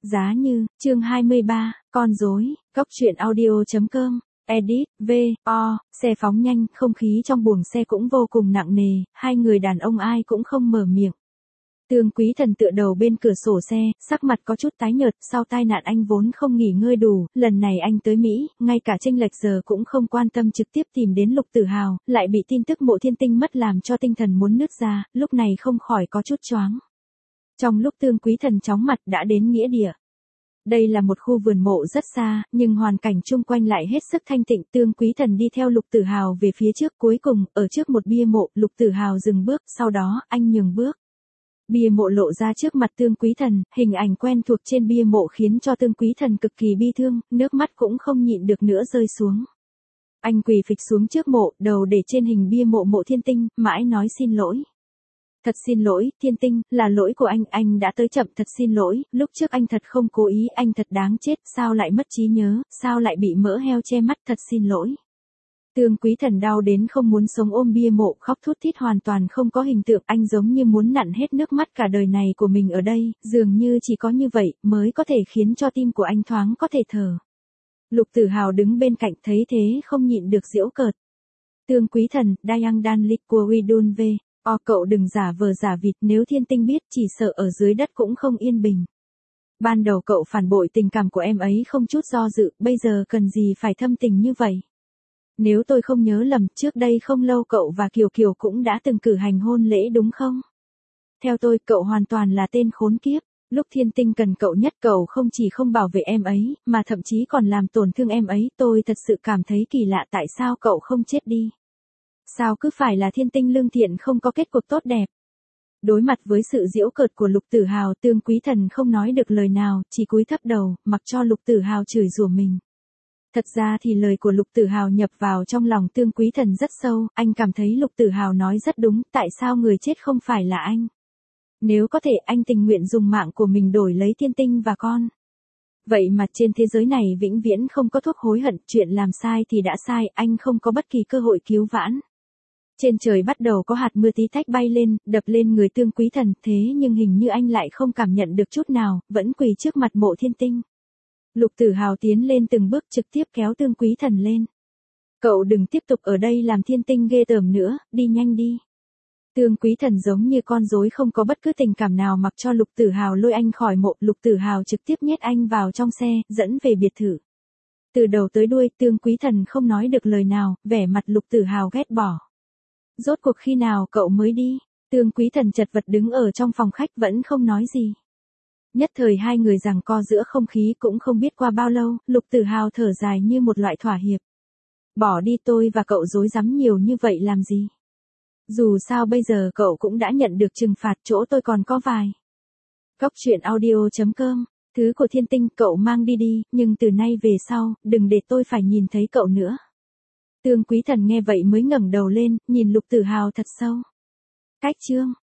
Giá như, chương 23, con rối, Cóc truyện audio.com, edit, V.O, xe phóng nhanh, không khí trong buồng xe cũng vô cùng nặng nề, hai người đàn ông ai cũng không mở miệng. Tương Quý Thần tựa đầu bên cửa sổ xe, sắc mặt có chút tái nhợt, sau tai nạn anh vốn không nghỉ ngơi đủ, lần này anh tới Mỹ, ngay cả chênh lệch giờ cũng không quan tâm trực tiếp tìm đến Lục Tử Hào, lại bị tin tức Mộ Thiên Tinh mất làm cho tinh thần muốn nứt ra, lúc này không khỏi có chút choáng. Trong lúc Tương Quý Thần chóng mặt đã đến nghĩa địa. Đây là một khu vườn mộ rất xa, nhưng hoàn cảnh chung quanh lại hết sức thanh tịnh. Tương Quý Thần đi theo Lục Tử Hào về phía trước, cuối cùng, ở trước một bia mộ, Lục Tử Hào dừng bước, sau đó, anh nhường bước. Bia mộ lộ ra trước mặt Tương Quý Thần, hình ảnh quen thuộc trên bia mộ khiến cho Tương Quý Thần cực kỳ bi thương, nước mắt cũng không nhịn được nữa rơi xuống. Anh quỳ phịch xuống trước mộ, đầu để trên hình bia mộ Mộ Thiên Tinh, mãi nói xin lỗi. Thật xin lỗi, Thiên Tinh, là lỗi của anh đã tới chậm, thật xin lỗi, lúc trước anh thật không cố ý, anh thật đáng chết, sao lại mất trí nhớ, sao lại bị mỡ heo che mắt, thật xin lỗi. Tương Quý Thần đau đến không muốn sống, ôm bia mộ khóc thút thít, hoàn toàn không có hình tượng, anh giống như muốn nặn hết nước mắt cả đời này của mình ở đây, dường như chỉ có như vậy mới có thể khiến cho tim của anh thoáng có thể thở. Lục Tử Hào đứng bên cạnh thấy thế không nhịn được giễu cợt. Tương Quý Thần, Dayang Dan Lik của Widun V. Cậu đừng giả vờ giả vịt, nếu Thiên Tinh biết chỉ sợ ở dưới đất cũng không yên bình. Ban đầu cậu phản bội tình cảm của em ấy không chút do dự, bây giờ cần gì phải thâm tình như vậy. Nếu tôi không nhớ lầm, trước đây không lâu cậu và Kiều Kiều cũng đã từng cử hành hôn lễ đúng không? Theo tôi, cậu hoàn toàn là tên khốn kiếp. Lúc Thiên Tinh cần cậu nhất, cậu không chỉ không bảo vệ em ấy, mà thậm chí còn làm tổn thương em ấy. Tôi thật sự cảm thấy kỳ lạ, tại sao cậu không chết đi? Sao cứ phải là Thiên Tinh lương thiện không có kết cục tốt đẹp? Đối mặt với sự giễu cợt của Lục Tử Hào, Tương Quý Thần không nói được lời nào, chỉ cúi thấp đầu, mặc cho Lục Tử Hào chửi rủa mình. Thật ra thì lời của Lục Tử Hào nhập vào trong lòng Tương Quý Thần rất sâu, anh cảm thấy Lục Tử Hào nói rất đúng, tại sao người chết không phải là anh? Nếu có thể, anh tình nguyện dùng mạng của mình đổi lấy Thiên Tinh và con. Vậy mà trên thế giới này vĩnh viễn không có thuốc hối hận, chuyện làm sai thì đã sai, anh không có bất kỳ cơ hội cứu vãn. Trên trời bắt đầu có hạt mưa tí tách bay lên, đập lên người Tương Quý Thần, thế nhưng hình như anh lại không cảm nhận được chút nào, vẫn quỳ trước mặt Mộ Thiên Tinh. Lục Tử Hào tiến lên từng bước, trực tiếp kéo Tương Quý Thần lên. Cậu đừng tiếp tục ở đây làm Thiên Tinh ghê tởm nữa, đi nhanh đi. Tương Quý Thần giống như con rối không có bất cứ tình cảm nào, mặc cho Lục Tử Hào lôi anh khỏi mộ. Lục Tử Hào trực tiếp nhét anh vào trong xe, dẫn về biệt thự. Từ đầu tới đuôi, Tương Quý Thần không nói được lời nào, vẻ mặt Lục Tử Hào ghét bỏ. Rốt cuộc khi nào cậu mới đi? Tương Quý Thần chật vật đứng ở trong phòng khách vẫn không nói gì. Nhất thời hai người giằng co giữa không khí, cũng không biết qua bao lâu, Lục Tử Hào thở dài như một loại thỏa hiệp. Bỏ đi, tôi và cậu rối rắm nhiều như vậy làm gì? Dù sao bây giờ cậu cũng đã nhận được trừng phạt, chỗ tôi còn có vài. Cóc truyện audio.com, thứ của Thiên Tinh cậu mang đi đi, nhưng từ nay về sau, đừng để tôi phải nhìn thấy cậu nữa. Tương Quý Thần nghe vậy mới ngẩng đầu lên, nhìn Lục Tử Hào thật sâu. Cách chương